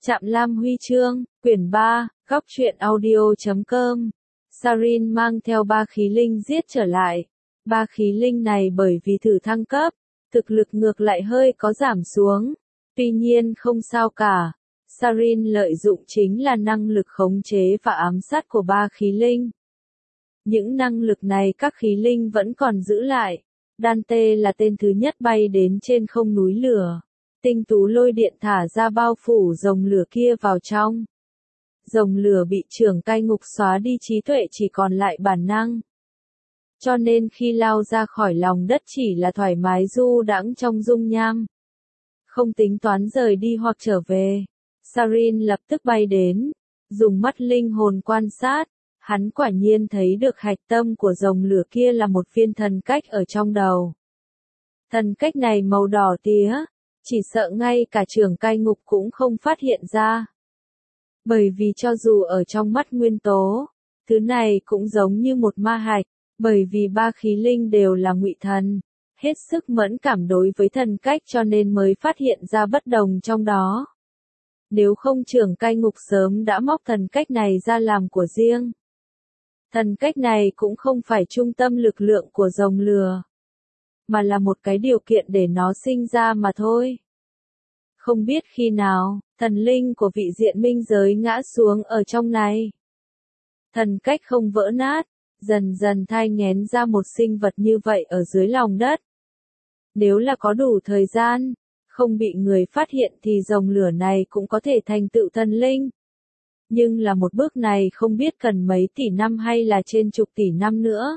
Trạm Lam Huy chương, quyển 3, góc truyện audio.com. Sarin mang theo 3 khí linh giết trở lại. 3 khí linh này bởi vì thử thăng cấp, thực lực ngược lại hơi có giảm xuống. Tuy nhiên không sao cả. Sarin lợi dụng chính là năng lực khống chế và ám sát của 3 khí linh. Những năng lực này các khí linh vẫn còn giữ lại. Dante là tên thứ nhất bay đến trên không núi lửa. Tinh tú lôi điện thả ra bao phủ rồng lửa kia vào trong. Rồng lửa bị trưởng cai ngục xóa đi trí tuệ, chỉ còn lại bản năng. Cho nên khi lao ra khỏi lòng đất chỉ là thoải mái du đãng trong dung nham. Không tính toán rời đi hoặc trở về. Sarin lập tức bay đến, dùng mắt linh hồn quan sát. Hắn quả nhiên thấy được hạch tâm của rồng lửa kia là một viên thần cách ở trong đầu. Thần cách này màu đỏ tía, chỉ sợ ngay cả trưởng cai ngục cũng không phát hiện ra. Bởi vì cho dù ở trong mắt nguyên tố, thứ này cũng giống như một ma hạch, bởi vì 3 khí linh đều là ngụy thần, hết sức mẫn cảm đối với thần cách cho nên mới phát hiện ra bất đồng trong đó. Nếu không trưởng cai ngục sớm đã móc thần cách này ra làm của riêng. Thần cách này cũng không phải trung tâm lực lượng của rồng lửa, mà là một cái điều kiện để nó sinh ra mà thôi. Không biết khi nào, thần linh của vị diện minh giới ngã xuống ở trong này. Thần cách không vỡ nát, dần dần thai nghén ra một sinh vật như vậy ở dưới lòng đất. Nếu là có đủ thời gian, không bị người phát hiện thì rồng lửa này cũng có thể thành tựu thần linh. Nhưng là một bước này không biết cần mấy tỷ năm hay là trên chục tỷ năm nữa.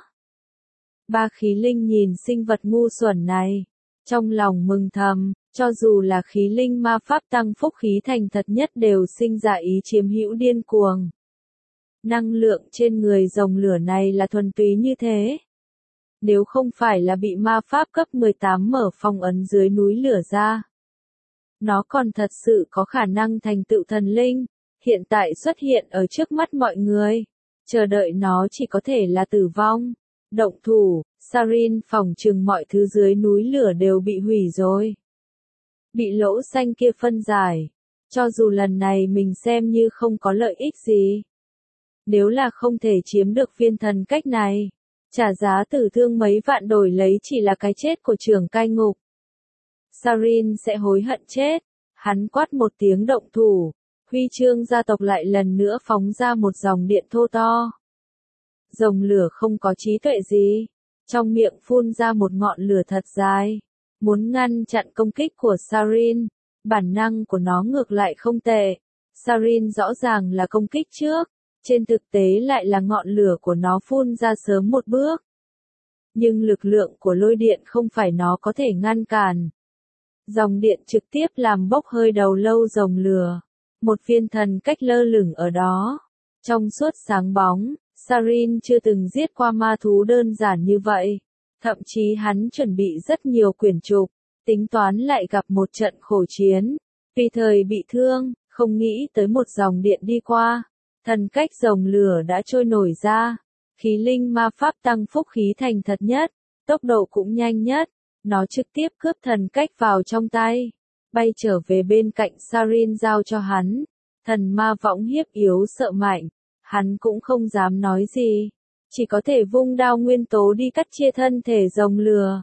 3 khí linh nhìn sinh vật ngu xuẩn này, trong lòng mừng thầm, cho dù là khí linh ma pháp tăng phúc khí thành thật nhất đều sinh ra ý chiếm hữu điên cuồng. Năng lượng trên người rồng lửa này là thuần túy như thế. Nếu không phải là bị ma pháp cấp 18 mở phong ấn dưới núi lửa ra, nó còn thật sự có khả năng thành tựu thần linh. Hiện tại xuất hiện ở trước mắt mọi người, chờ đợi nó chỉ có thể là tử vong. Động thủ, Sarin phỏng chừng mọi thứ dưới núi lửa đều bị hủy rồi. Bị lỗ xanh kia phân giải, cho dù lần này mình xem như không có lợi ích gì. Nếu là không thể chiếm được viên thần cách này, trả giá tử thương mấy vạn đổi lấy chỉ là cái chết của trưởng cai ngục. Sarin sẽ hối hận chết. Hắn quát một tiếng động thủ. Huy chương gia tộc lại lần nữa phóng ra một dòng điện thô to. Rồng lửa không có trí tuệ gì, trong miệng phun ra một ngọn lửa thật dài, muốn ngăn chặn công kích của Sarin. Bản năng của nó ngược lại không tệ. Sarin rõ ràng là công kích trước, trên thực tế lại là ngọn lửa của nó phun ra sớm một bước. Nhưng lực lượng của lôi điện không phải nó có thể ngăn cản. Dòng điện trực tiếp làm bốc hơi đầu lâu rồng lửa. Một viên thần cách lơ lửng ở đó. Trong suốt sáng bóng, Sarin chưa từng giết qua ma thú đơn giản như vậy. Thậm chí hắn chuẩn bị rất nhiều quyển trục, tính toán lại gặp một trận khổ chiến. Vì thời bị thương, không nghĩ tới một dòng điện đi qua. Thần cách rồng lửa đã trôi nổi ra. Khí linh ma pháp tăng phúc khí thành thật nhất, tốc độ cũng nhanh nhất. Nó trực tiếp cướp thần cách vào trong tay. Bay trở về bên cạnh Sarin giao cho hắn. Thần ma võng hiếp yếu sợ mạnh, hắn cũng không dám nói gì, chỉ có thể vung đao nguyên tố đi cắt chia thân thể rồng lửa.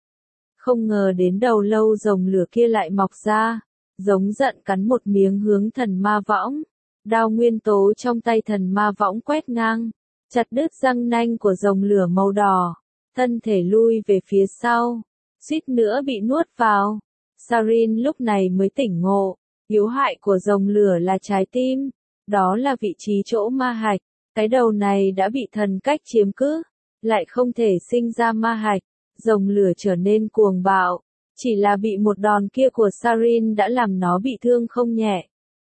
Không ngờ đến đầu lâu rồng lửa kia lại mọc ra, giống giận cắn một miếng hướng thần ma võng. Đao nguyên tố trong tay thần ma võng quét ngang, chặt đứt răng nanh của rồng lửa màu đỏ, thân thể lui về phía sau, suýt nữa bị nuốt vào. Sarin lúc này mới tỉnh ngộ, yếu hại của rồng lửa là trái tim, đó là vị trí chỗ ma hạch, cái đầu này đã bị thần cách chiếm cứ, lại không thể sinh ra ma hạch, rồng lửa trở nên cuồng bạo, chỉ là bị một đòn kia của Sarin đã làm nó bị thương không nhẹ.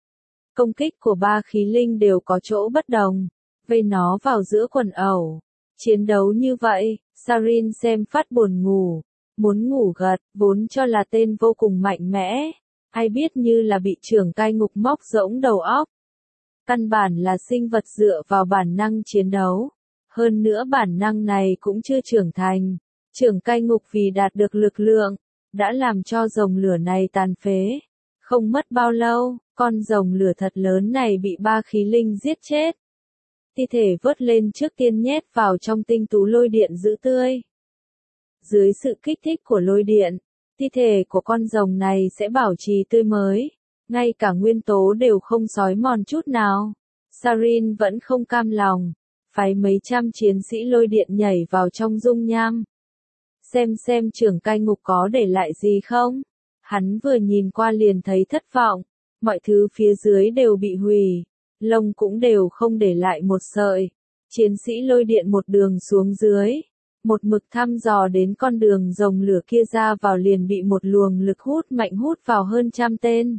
Công kích của 3 khí linh đều có chỗ bất đồng, vây nó vào giữa quần ẩu, chiến đấu như vậy, Sarin xem phát buồn ngủ. Muốn ngủ gật, vốn cho là tên vô cùng mạnh mẽ, ai biết như là bị trưởng cai ngục móc rỗng đầu óc. Căn bản là sinh vật dựa vào bản năng chiến đấu, hơn nữa bản năng này cũng chưa trưởng thành. Trưởng cai ngục vì đạt được lực lượng, đã làm cho rồng lửa này tàn phế. Không mất bao lâu, con rồng lửa thật lớn này bị ba khí linh giết chết. Thi thể vớt lên trước tiên nhét vào trong tinh tú lôi điện giữ tươi. Dưới sự kích thích của lôi điện, thi thể của con rồng này sẽ bảo trì tươi mới, ngay cả nguyên tố đều không xói mòn chút nào. Sarin vẫn không cam lòng, phái mấy trăm chiến sĩ lôi điện nhảy vào trong dung nham. Xem trưởng cai ngục có để lại gì không? Hắn vừa nhìn qua liền thấy thất vọng, mọi thứ phía dưới đều bị hủy, lông cũng đều không để lại một sợi. Chiến sĩ lôi điện một đường xuống dưới, một mực thăm dò đến con đường rồng lửa kia ra vào liền bị một luồng lực hút mạnh hút vào hơn 100 tên.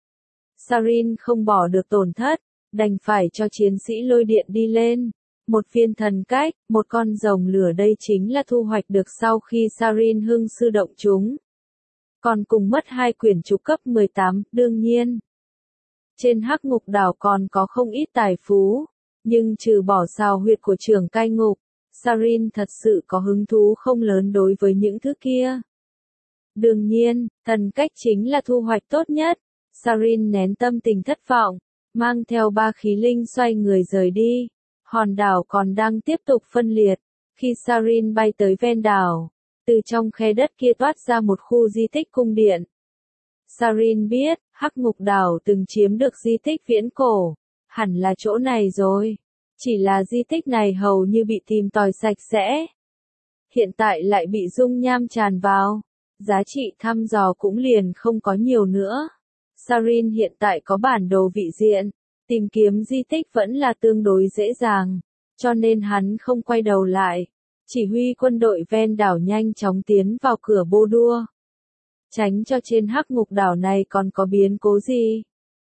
Sarin không bỏ được tổn thất, đành phải cho chiến sĩ lôi điện đi lên. Một viên thần cách, một con rồng lửa đây chính là thu hoạch được sau khi Sarin hưng sư động chúng. Còn cùng mất 2 quyển trục cấp 18, đương nhiên. Trên Hắc Ngục Đảo còn có không ít tài phú, nhưng trừ bỏ xào huyệt của trưởng cai ngục, Sarin thật sự có hứng thú không lớn đối với những thứ kia. Đương nhiên, thần cách chính là thu hoạch tốt nhất. Sarin nén tâm tình thất vọng, mang theo ba khí linh xoay người rời đi. Hòn đảo còn đang tiếp tục phân liệt. Khi Sarin bay tới ven đảo, từ trong khe đất kia toát ra một khu di tích cung điện. Sarin biết, Hắc Ngục Đảo từng chiếm được di tích viễn cổ. Hẳn là chỗ này rồi. Chỉ là di tích này hầu như bị tìm tòi sạch sẽ. Hiện tại lại bị dung nham tràn vào. Giá trị thăm dò cũng liền không có nhiều nữa. Sarin hiện tại có bản đồ vị diện. Tìm kiếm di tích vẫn là tương đối dễ dàng. Cho nên hắn không quay đầu lại. Chỉ huy quân đội ven đảo nhanh chóng tiến vào cửa bô đua. Tránh cho trên Hắc Ngục Đảo này còn có biến cố gì.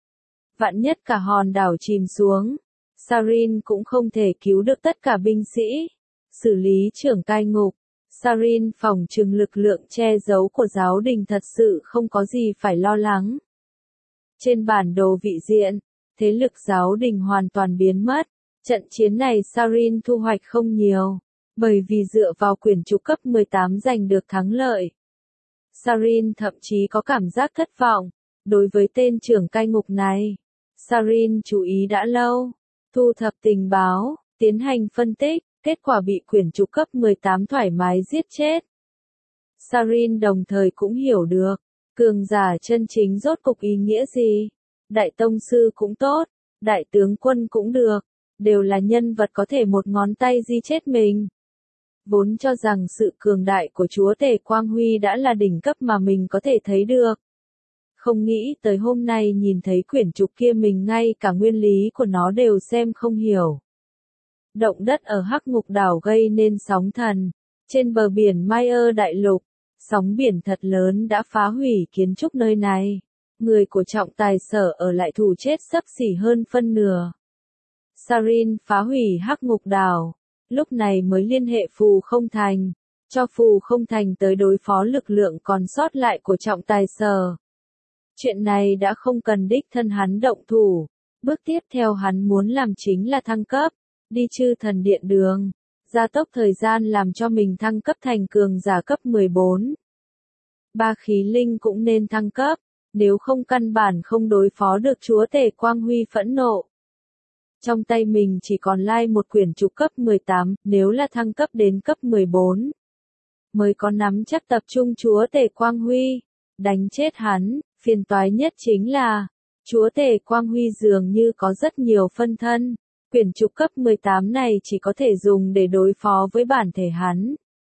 Vạn nhất cả hòn đảo chìm xuống. Sarin cũng không thể cứu được tất cả binh sĩ. Xử lý trưởng cai ngục. Sarin phòng trừng lực lượng che giấu của giáo đình thật sự không có gì phải lo lắng. Trên bản đồ vị diện, thế lực giáo đình hoàn toàn biến mất. Trận chiến này Sarin thu hoạch không nhiều, bởi vì dựa vào quyển trục cấp 18 giành được thắng lợi. Sarin thậm chí có cảm giác thất vọng, đối với tên trưởng cai ngục này. Sarin chú ý đã lâu, thu thập tình báo, tiến hành phân tích, kết quả bị quyển trục cấp 18 thoải mái giết chết. Sarin đồng thời cũng hiểu được, cường giả chân chính rốt cục ý nghĩa gì. Đại tông sư cũng tốt, đại tướng quân cũng được, đều là nhân vật có thể một ngón tay di chết mình. Vốn cho rằng sự cường đại của chúa tể Quang Huy đã là đỉnh cấp mà mình có thể thấy được. Không nghĩ tới hôm nay nhìn thấy quyển trục kia mình ngay cả nguyên lý của nó đều xem không hiểu. Động đất ở Hắc Ngục Đảo gây nên sóng thần. Trên bờ biển Mayer Đại Lục, sóng biển thật lớn đã phá hủy kiến trúc nơi này. Người của trọng tài sở ở lại thủ chết xấp xỉ hơn phân nửa. Sarin phá hủy Hắc Ngục Đảo, lúc này mới liên hệ Phù Không Thành, cho Phù Không Thành tới đối phó lực lượng còn sót lại của trọng tài sở. Chuyện này đã không cần đích thân hắn động thủ, bước tiếp theo hắn muốn làm chính là thăng cấp, đi chư thần điện đường, gia tốc thời gian làm cho mình thăng cấp thành cường giả cấp 14. Ba khí linh cũng nên thăng cấp. Nếu không căn bản không đối phó được chúa tể Quang Huy phẫn nộ. Trong tay mình chỉ còn lại một quyển trục cấp 18, nếu là thăng cấp đến cấp 14. Mới có nắm chắc tập trung chúa tể Quang Huy. Đánh chết hắn, phiền toái nhất chính là, chúa tể Quang Huy dường như có rất nhiều phân thân. Quyển trục cấp 18 này chỉ có thể dùng để đối phó với bản thể hắn.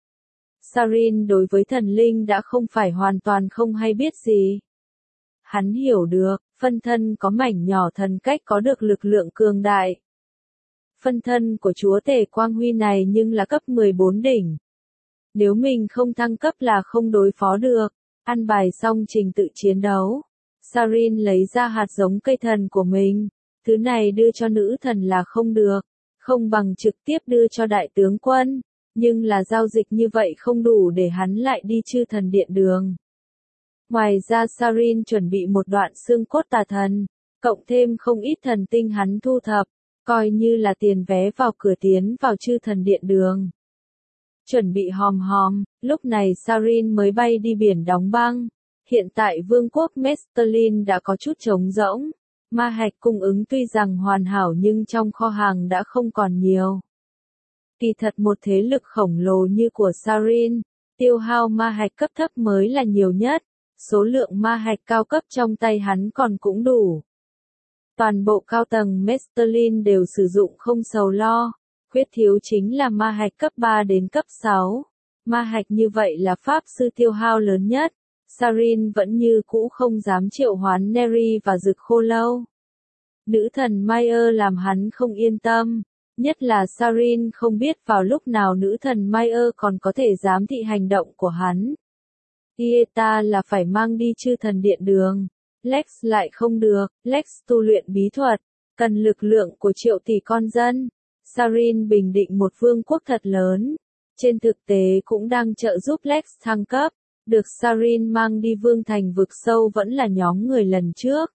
Sarin đối với thần linh đã không phải hoàn toàn không hay biết gì. Hắn hiểu được, phân thân có mảnh nhỏ thần cách có được lực lượng cường đại. Phân thân của chúa tể Quang Huy này nhưng là cấp 14 đỉnh. Nếu mình không thăng cấp là không đối phó được. Ăn bài xong trình tự chiến đấu. Sarin lấy ra hạt giống cây thần của mình. Thứ này đưa cho nữ thần là không được. Không bằng trực tiếp đưa cho đại tướng quân. Nhưng là giao dịch như vậy không đủ để hắn lại đi chư thần điện đường. Ngoài ra Sarin chuẩn bị một đoạn xương cốt tà thần, cộng thêm không ít thần tinh hắn thu thập, coi như là tiền vé vào cửa tiến vào chư thần điện đường. Chuẩn bị hòm hòm, lúc này Sarin mới bay đi biển đóng băng, Hiện tại vương quốc Mestelin đã có chút trống rỗng. Ma hạch cung ứng tuy rằng hoàn hảo nhưng trong kho hàng đã không còn nhiều. Kỳ thật một thế lực khổng lồ như của Sarin, tiêu hao ma hạch cấp thấp mới là nhiều nhất. Số lượng ma hạch cao cấp trong tay hắn còn cũng đủ. Toàn bộ cao tầng Mestelin đều sử dụng không sầu lo. Khuyết thiếu chính là ma hạch cấp 3 đến cấp 6. Ma hạch như vậy là pháp sư tiêu hao lớn nhất. Sarin vẫn như cũ không dám triệu hoán Neri và Dực Khô Lâu. Nữ thần Mayer làm hắn không yên tâm. Nhất là Sarin không biết vào lúc nào nữ thần Mayer còn có thể giám thị hành động của hắn. Ieta là phải mang đi chư thần điện đường. Lex lại không được. Lex tu luyện bí thuật. Cần lực lượng của triệu tỷ con dân. Sarin bình định một vương quốc thật lớn. Trên thực tế cũng đang trợ giúp Lex thăng cấp. Được Sarin mang đi vương thành vực sâu vẫn là nhóm người lần trước.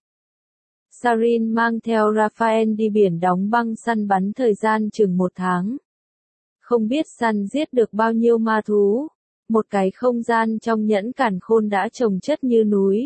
Sarin mang theo Raphael đi biển đóng băng săn bắn thời gian chừng 1 tháng. Không biết săn giết được bao nhiêu ma thú. Một cái không gian trong nhẫn càn khôn đã chồng chất như núi.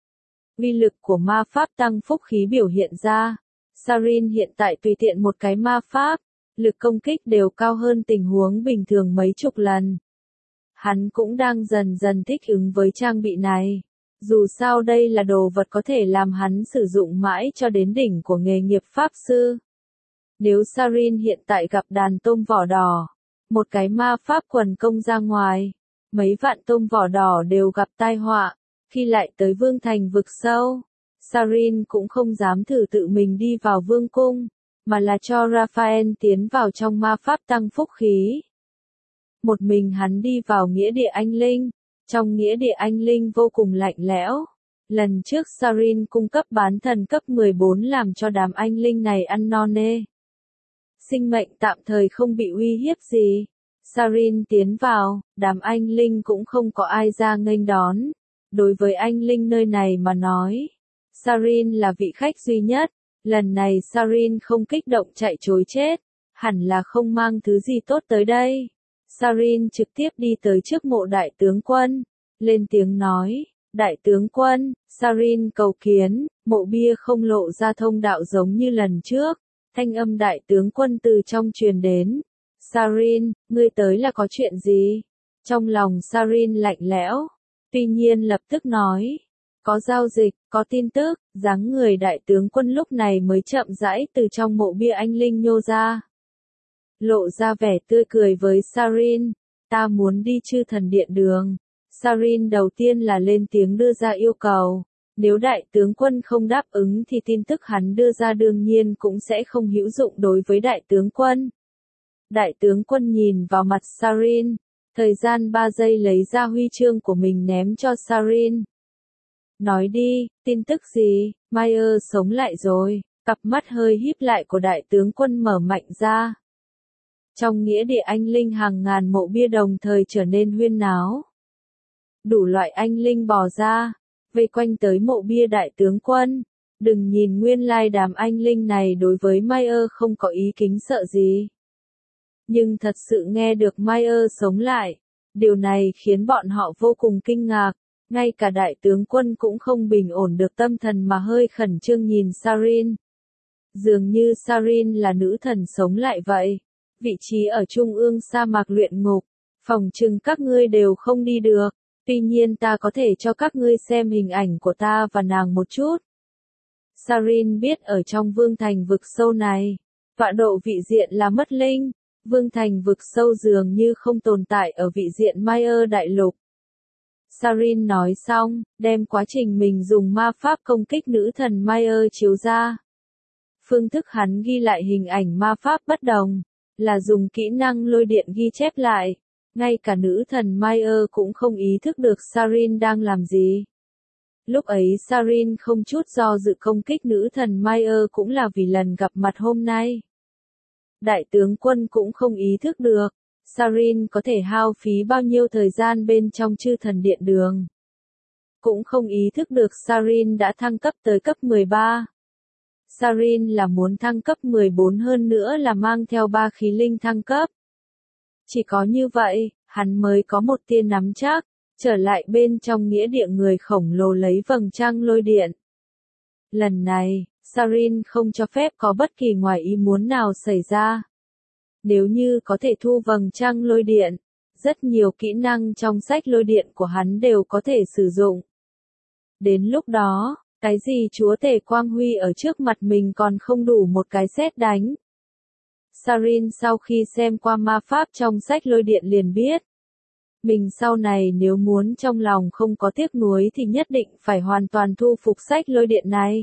Uy lực của ma pháp tăng phúc khí biểu hiện ra. Sarin hiện tại tùy tiện một cái ma pháp, lực công kích đều cao hơn tình huống bình thường mấy chục lần. Hắn cũng đang dần dần thích ứng với trang bị này. Dù sao đây là đồ vật có thể làm hắn sử dụng mãi cho đến đỉnh của nghề nghiệp pháp sư. Nếu Sarin hiện tại gặp đàn tôm vỏ đỏ, một cái ma pháp quần công ra ngoài, mấy vạn tôm vỏ đỏ đều gặp tai họa. Khi lại tới vương thành vực sâu, Sarin cũng không dám thử tự mình đi vào vương cung, mà là cho Raphael tiến vào trong ma pháp tăng phúc khí. Một mình hắn đi vào nghĩa địa anh linh. Trong nghĩa địa anh linh vô cùng lạnh lẽo. Lần trước Sarin cung cấp bán thần cấp 14 làm cho đám anh linh này ăn no nê. Sinh mệnh tạm thời không bị uy hiếp gì. Sarin tiến vào, đám anh linh cũng không có ai ra nghênh đón. Đối với anh linh nơi này mà nói, Sarin là vị khách duy nhất. Lần này Sarin không kích động chạy trối chết, hẳn là không mang thứ gì tốt tới đây. Sarin trực tiếp đi tới trước mộ đại tướng quân, lên tiếng nói, đại tướng quân, Sarin cầu kiến, mộ bia không lộ ra thông đạo giống như lần trước, thanh âm đại tướng quân từ trong truyền đến. Sarin, ngươi tới là có chuyện gì? Trong lòng Sarin lạnh lẽo, tuy nhiên lập tức nói, có giao dịch, có tin tức, dáng người đại tướng quân lúc này mới chậm rãi từ trong mộ bia anh linh nhô ra. Lộ ra vẻ tươi cười với Sarin, ta muốn đi chư thần điện đường. Sarin đầu tiên là lên tiếng đưa ra yêu cầu, nếu đại tướng quân không đáp ứng thì tin tức hắn đưa ra đương nhiên cũng sẽ không hữu dụng đối với đại tướng quân. Đại tướng quân nhìn vào mặt Sarin, thời gian 3 giây lấy ra huy chương của mình ném cho Sarin. Nói đi, tin tức gì? Mayer sống lại rồi, cặp mắt hơi híp lại của đại tướng quân mở mạnh ra. Trong nghĩa địa anh linh hàng ngàn mộ bia đồng thời trở nên huyên náo. Đủ loại anh linh bò ra, vây quanh tới mộ bia đại tướng quân. Đừng nhìn nguyên lai đám anh linh này đối với Mayer không có ý kính sợ gì. Nhưng thật sự nghe được Mayer sống lại, điều này khiến bọn họ vô cùng kinh ngạc. Ngay cả đại tướng quân cũng không bình ổn được tâm thần mà hơi khẩn trương nhìn Sarin. Dường như Sarin là nữ thần sống lại vậy. Vị trí ở trung ương sa mạc luyện ngục, phòng trừng các ngươi đều không đi được, tuy nhiên ta có thể cho các ngươi xem hình ảnh của ta và nàng một chút. Sarin biết ở trong vương thành vực sâu này, tọa độ vị diện là mất linh, vương thành vực sâu dường như không tồn tại ở vị diện Mayer đại lục. Sarin nói xong, đem quá trình mình dùng ma pháp công kích nữ thần Mayer chiếu ra. Phương thức hắn ghi lại hình ảnh ma pháp bất đồng, là dùng kỹ năng lôi điện ghi chép lại. Ngay cả nữ thần Mayer cũng không ý thức được Sarin đang làm gì. Lúc ấy Sarin không chút do dự công kích nữ thần Mayer cũng là vì lần gặp mặt hôm nay. Đại tướng quân cũng không ý thức được, Sarin có thể hao phí bao nhiêu thời gian bên trong chư thần điện đường. Cũng không ý thức được Sarin đã thăng cấp tới cấp 13. Sarin là muốn thăng cấp 14 hơn nữa là mang theo 3 khí linh thăng cấp. Chỉ có như vậy, hắn mới có một tia nắm chắc. trở lại bên trong nghĩa địa người khổng lồ lấy vầng trăng lôi điện. Lần này, Sarin không cho phép có bất kỳ ngoài ý muốn nào xảy ra. Nếu như có thể thu vầng trăng lôi điện, rất nhiều kỹ năng trong sách lôi điện của hắn đều có thể sử dụng. Đến lúc đó, cái gì chúa tể quang huy ở trước mặt mình còn không đủ một cái sét đánh. Sarin sau khi xem qua ma pháp trong sách lôi điện liền biết. Mình sau này nếu muốn trong lòng không có tiếc nuối thì nhất định phải hoàn toàn thu phục sách lôi điện này.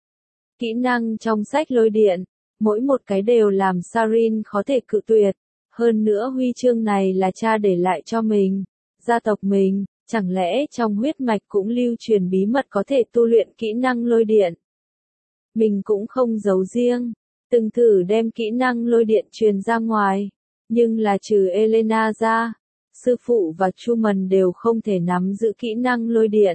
Kỹ năng trong sách lôi điện, mỗi một cái đều làm Sarin khó thể cự tuyệt. Hơn nữa huy chương này là cha để lại cho mình, gia tộc mình, chẳng lẽ trong huyết mạch cũng lưu truyền bí mật có thể tu luyện kỹ năng lôi điện. Mình cũng không giấu riêng, từng thử đem kỹ năng lôi điện truyền ra ngoài, nhưng là trừ Elena ra, sư phụ và Truman đều không thể nắm giữ kỹ năng lôi điện.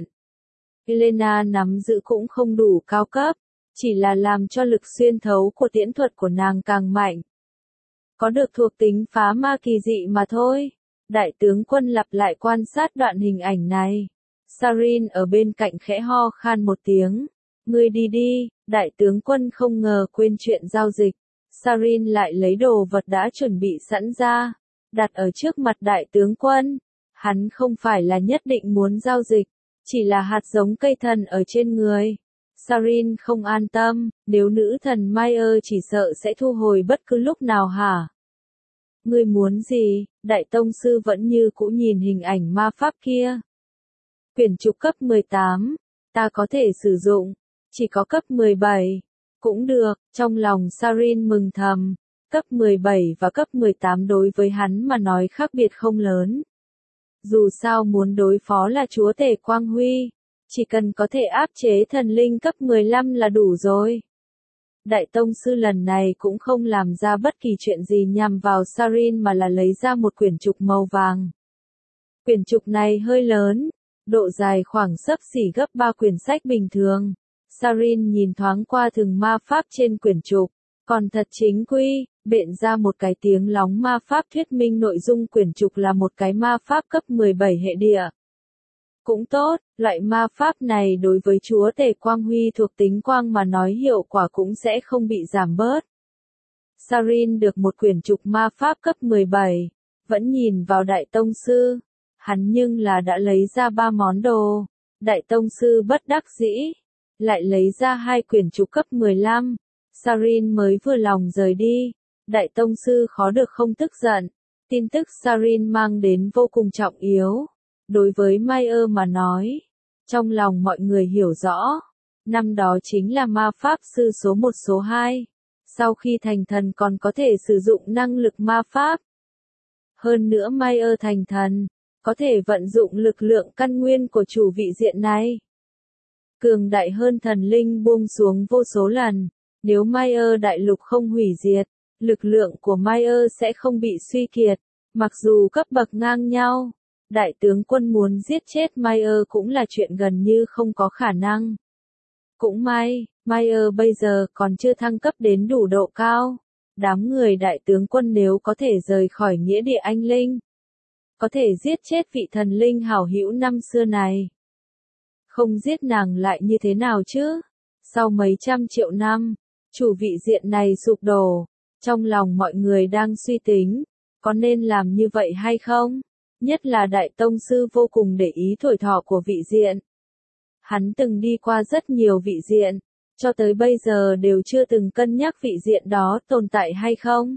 Elena nắm giữ cũng không đủ cao cấp, chỉ là làm cho lực xuyên thấu của tiễn thuật của nàng càng mạnh. Có được thuộc tính phá ma kỳ dị mà thôi. Đại tướng quân lặp lại quan sát đoạn hình ảnh này. Sarin ở bên cạnh khẽ ho khan một tiếng. Ngươi đi đi, đại tướng quân không ngờ quên chuyện giao dịch. Sarin lại lấy đồ vật đã chuẩn bị sẵn ra, đặt ở trước mặt đại tướng quân. Hắn không phải là nhất định muốn giao dịch, chỉ là hạt giống cây thần ở trên người. Sarin không an tâm, nếu nữ thần Mayer chỉ sợ sẽ thu hồi bất cứ lúc nào hả? Ngươi muốn gì? Đại tông sư vẫn như cũ nhìn hình ảnh ma pháp kia. Quyển trục cấp 18, ta có thể sử dụng, chỉ có cấp 17. Cũng được, trong lòng Sarin mừng thầm, cấp 17 và cấp 18 đối với hắn mà nói khác biệt không lớn. Dù sao muốn đối phó là chúa tể Quang Huy, chỉ cần có thể áp chế thần linh cấp 15 là đủ rồi. Đại tông sư lần này cũng không làm ra bất kỳ chuyện gì nhằm vào Sarin mà là lấy ra một quyển trục màu vàng. Quyển trục này hơi lớn, độ dài khoảng xấp xỉ gấp 3 quyển sách bình thường. Sarin nhìn thoáng qua từng ma pháp trên quyển trục, còn thật chính quy, bện ra một cái tiếng lóng ma pháp thuyết minh nội dung quyển trục là một cái ma pháp cấp 17 hệ địa. Cũng tốt, loại ma pháp này đối với chúa tể Quang Huy thuộc tính quang mà nói hiệu quả cũng sẽ không bị giảm bớt. Sarin được một quyển trục ma pháp cấp 17, vẫn nhìn vào đại tông sư. Hắn nhưng là đã lấy ra 3 món đồ. Đại tông sư bất đắc dĩ, lại lấy ra 2 quyển trục cấp 15. Sarin mới vừa lòng rời đi. Đại tông sư khó được không tức giận. Tin tức Sarin mang đến vô cùng trọng yếu. Đối với Mayer mà nói, trong lòng mọi người hiểu rõ, năm đó chính là ma pháp sư số 1 số 2, sau khi thành thần còn có thể sử dụng năng lực ma pháp. Hơn nữa Mayer thành thần, có thể vận dụng lực lượng căn nguyên của chủ vị diện này. Cường đại hơn thần linh buông xuống vô số lần, nếu Mayer đại lục không hủy diệt, lực lượng của Mayer sẽ không bị suy kiệt, mặc dù cấp bậc ngang nhau. Đại tướng quân muốn giết chết Mayer cũng là chuyện gần như không có khả năng. Cũng may, Mayer bây giờ còn chưa thăng cấp đến đủ độ cao. Đám người đại tướng quân nếu có thể rời khỏi nghĩa địa anh linh, có thể giết chết vị thần linh hảo hữu năm xưa này. Không giết nàng lại như thế nào chứ? Sau mấy trăm triệu năm, chủ vị diện này sụp đổ, trong lòng mọi người đang suy tính, có nên làm như vậy hay không? Nhất là đại tông sư vô cùng để ý tuổi thọ của vị diện. Hắn từng đi qua rất nhiều vị diện, cho tới bây giờ đều chưa từng cân nhắc vị diện đó tồn tại hay không.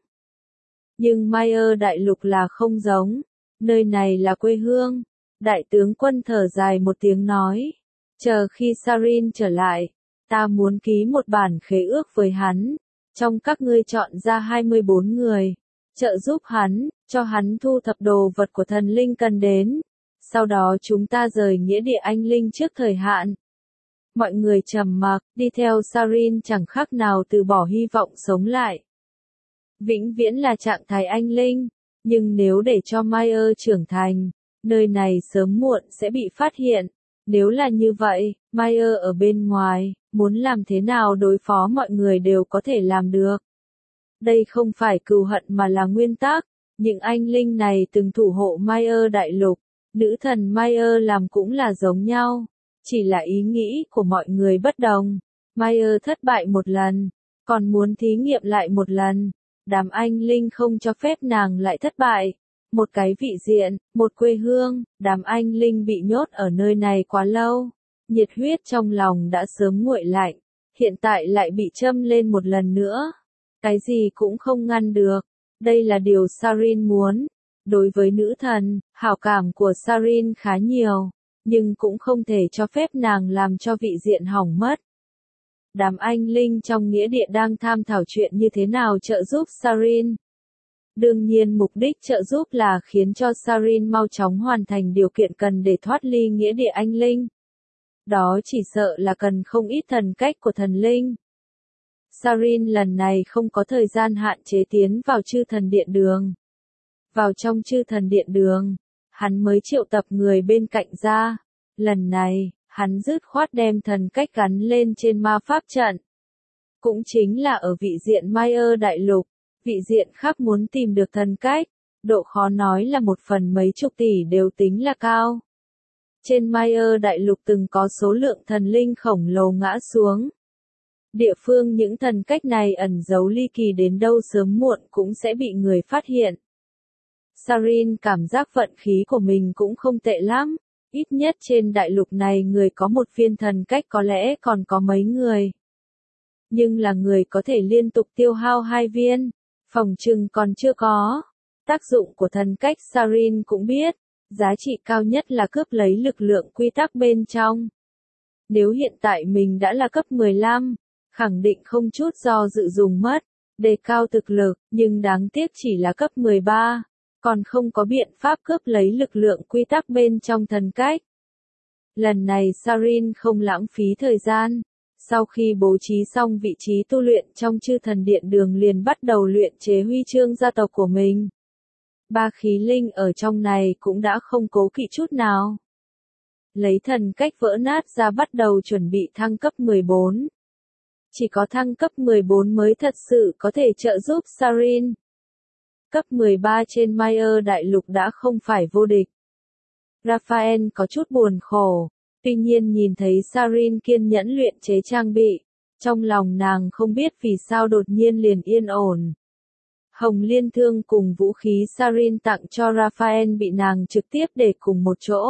Nhưng Mayer đại lục là không giống, nơi này là quê hương. Đại tướng quân thở dài một tiếng nói, chờ khi Sarin trở lại, ta muốn ký một bản khế ước với hắn, trong các ngươi chọn ra 24 người, trợ giúp hắn, cho hắn thu thập đồ vật của thần linh cần đến. Sau đó chúng ta rời nghĩa địa anh linh trước thời hạn. Mọi người trầm mặc, đi theo Sarin chẳng khác nào từ bỏ hy vọng sống lại. Vĩnh viễn là trạng thái anh linh, nhưng nếu để cho Mayer trưởng thành, nơi này sớm muộn sẽ bị phát hiện. Nếu là như vậy, Mayer ở bên ngoài, muốn làm thế nào đối phó mọi người đều có thể làm được. Đây không phải cừu hận mà là nguyên tắc. Những anh linh này từng thủ hộ Mayer đại lục, Nữ thần Mayer làm cũng là giống nhau, chỉ là ý nghĩ của mọi người bất đồng. Mayer thất bại một lần, còn muốn thí nghiệm lại một lần. Đám anh linh không cho phép nàng lại thất bại. Một cái vị diện, một quê hương, đám anh linh bị nhốt ở nơi này quá lâu. Nhiệt huyết trong lòng đã sớm nguội lạnh, hiện tại lại bị châm lên một lần nữa. Cái gì cũng không ngăn được. Đây là điều Sarin muốn. Đối với nữ thần, hảo cảm của Sarin khá nhiều, nhưng cũng không thể cho phép nàng làm cho vị diện hỏng mất. Đám anh linh trong nghĩa địa đang tham thảo chuyện như thế nào trợ giúp Sarin. Đương nhiên mục đích trợ giúp là khiến cho Sarin mau chóng hoàn thành điều kiện cần để thoát ly nghĩa địa anh linh. Đó chỉ sợ là cần không ít thần cách của thần linh. Sarin lần này không có thời gian hạn chế tiến vào chư thần điện đường. Vào trong chư thần điện đường, hắn mới triệu tập người bên cạnh ra. Lần này, hắn dứt khoát đem thần cách gắn lên trên ma pháp trận. Cũng chính là ở vị diện Mayer đại lục, vị diện khác muốn tìm được thần cách, độ khó nói là một phần mấy chục tỷ đều tính là cao. Trên Mayer đại lục từng có số lượng thần linh khổng lồ ngã xuống. Địa phương những thần cách này ẩn giấu ly kỳ đến đâu sớm muộn cũng sẽ bị người phát hiện. Sarin cảm giác vận khí của mình cũng không tệ lắm, ít nhất trên đại lục này người có một viên thần cách có lẽ còn có mấy người. Nhưng là người có thể liên tục tiêu hao 2 viên, phòng trừng còn chưa có. Tác dụng của thần cách Sarin cũng biết, giá trị cao nhất là cướp lấy lực lượng quy tắc bên trong. Nếu hiện tại mình đã là cấp 15, khẳng định không chút do dự dùng mất, đề cao thực lực, nhưng đáng tiếc chỉ là cấp 13. Còn không có biện pháp cướp lấy lực lượng quy tắc bên trong thần cách. Lần này Sarin không lãng phí thời gian. Sau khi bố trí xong vị trí tu luyện trong chư thần điện đường liền bắt đầu luyện chế huy chương gia tộc của mình. 3 khí linh ở trong này cũng đã không cố kỵ chút nào. Lấy thần cách vỡ nát ra bắt đầu chuẩn bị thăng cấp 14. Chỉ có thăng cấp 14 mới thật sự có thể trợ giúp Sarin. Cấp 13 trên Mayer đại lục đã không phải vô địch. Raphael có chút buồn khổ, tuy nhiên nhìn thấy Sarin kiên nhẫn luyện chế trang bị, trong lòng nàng không biết vì sao đột nhiên liền yên ổn. Hồng Liên Thương cùng vũ khí Sarin tặng cho Raphael bị nàng trực tiếp để cùng một chỗ.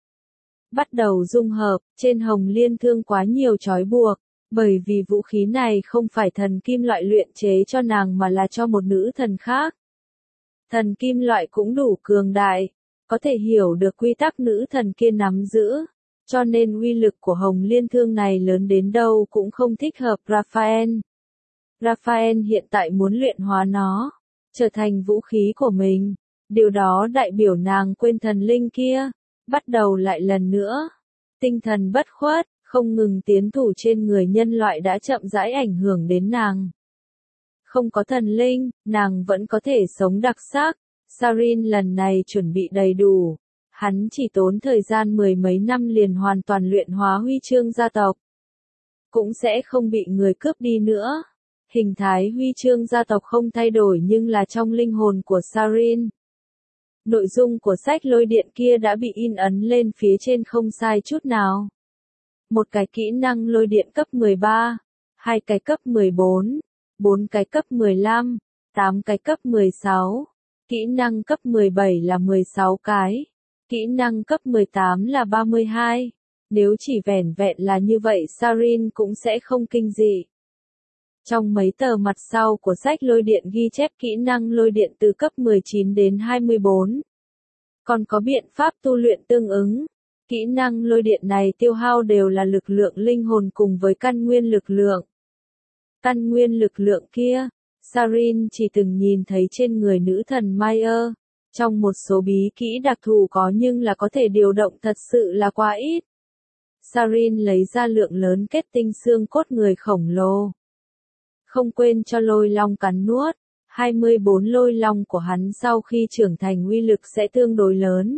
Bắt đầu dung hợp, trên Hồng Liên Thương quá nhiều trói buộc, bởi vì vũ khí này không phải thần kim loại luyện chế cho nàng mà là cho một nữ thần khác. Thần kim loại cũng đủ cường đại, có thể hiểu được quy tắc nữ thần kia nắm giữ, cho nên uy lực của Hồng Liên Thương này lớn đến đâu cũng không thích hợp Raphael. Raphael hiện tại muốn luyện hóa nó, trở thành vũ khí của mình, điều đó đại biểu nàng quên thần linh kia, bắt đầu lại lần nữa. Tinh thần bất khuất, không ngừng tiến thủ trên người nhân loại đã chậm rãi ảnh hưởng đến nàng. Không có thần linh, nàng vẫn có thể sống đặc sắc. Sarin lần này chuẩn bị đầy đủ. Hắn chỉ tốn thời gian 10 mấy năm liền hoàn toàn luyện hóa huy chương gia tộc. Cũng sẽ không bị người cướp đi nữa. Hình thái huy chương gia tộc không thay đổi nhưng là trong linh hồn của Sarin. Nội dung của sách lôi điện kia đã bị in ấn lên phía trên không sai chút nào. Một cái kỹ năng lôi điện cấp 13, 2 cái cấp 14, 4 cái cấp 15, 8 cái cấp 16, kỹ năng cấp 17 là 16 cái, kỹ năng cấp 18 là 32. Nếu chỉ vẻn vẹn là như vậy Sarin cũng sẽ không kinh dị. Trong mấy tờ mặt sau của sách lôi điện ghi chép kỹ năng lôi điện từ cấp 19 đến 24. Còn có biện pháp tu luyện tương ứng. Kỹ năng lôi điện này tiêu hao đều là lực lượng linh hồn cùng với căn nguyên lực lượng. Căn nguyên lực lượng kia, Sarin chỉ từng nhìn thấy trên người nữ thần Mayer. Trong một số bí kỹ đặc thù có nhưng là có thể điều động thật sự là quá ít. Sarin lấy ra lượng lớn kết tinh xương cốt người khổng lồ. Không quên cho lôi long cắn nuốt. 24 lôi long của hắn sau khi trưởng thành uy lực sẽ tương đối lớn.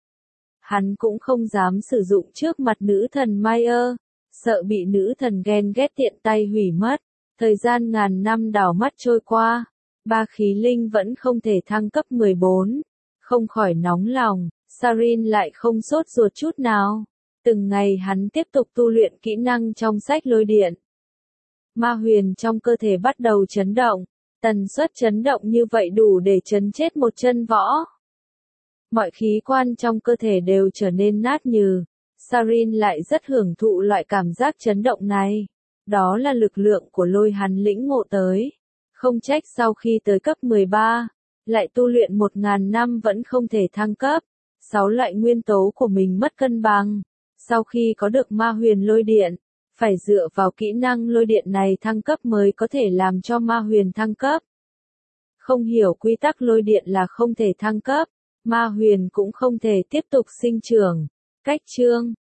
Hắn cũng không dám sử dụng trước mặt nữ thần Mayer, sợ bị nữ thần ghen ghét tiện tay hủy mất. Thời gian ngàn năm đảo mắt trôi qua, 3 khí linh vẫn không thể thăng cấp 14. Không khỏi nóng lòng, Sarin lại không sốt ruột chút nào. Từng ngày hắn tiếp tục tu luyện kỹ năng trong sách lôi điện. Ma huyền trong cơ thể bắt đầu chấn động. Tần suất chấn động như vậy đủ để chấn chết một chân võ. Mọi khí quan trong cơ thể đều trở nên nát nhừ. Sarin lại rất hưởng thụ loại cảm giác chấn động này. Đó là lực lượng của lôi hắn lĩnh ngộ tới. Không trách sau khi tới cấp 13, lại tu luyện 1000 năm vẫn không thể thăng cấp. 6 loại nguyên tố của mình mất cân bằng. Sau khi có được ma huyền lôi điện, phải dựa vào kỹ năng lôi điện này thăng cấp mới có thể làm cho ma huyền thăng cấp. Không hiểu quy tắc lôi điện là không thể thăng cấp, ma huyền cũng không thể tiếp tục sinh trưởng. Cách chương